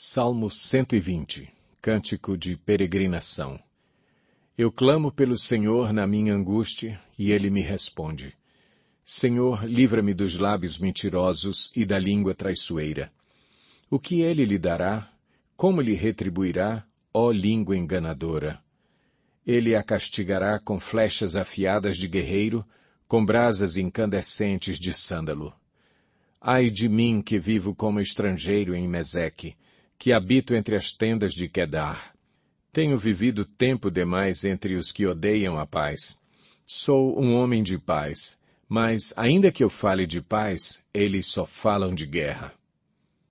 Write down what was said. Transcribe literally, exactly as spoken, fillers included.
Salmo cento e vinte, Cântico de Peregrinação. Eu clamo pelo Senhor na minha angústia, e Ele me responde. Senhor, livra-me dos lábios mentirosos e da língua traiçoeira. O que Ele lhe dará? Como lhe retribuirá, ó língua enganadora? Ele a castigará com flechas afiadas de guerreiro, com brasas incandescentes de sândalo. Ai de mim que vivo como estrangeiro em Meseque, que habito entre as tendas de Quedar. Tenho vivido tempo demais entre os que odeiam a paz. Sou um homem de paz, mas, ainda que eu fale de paz, eles só falam de guerra.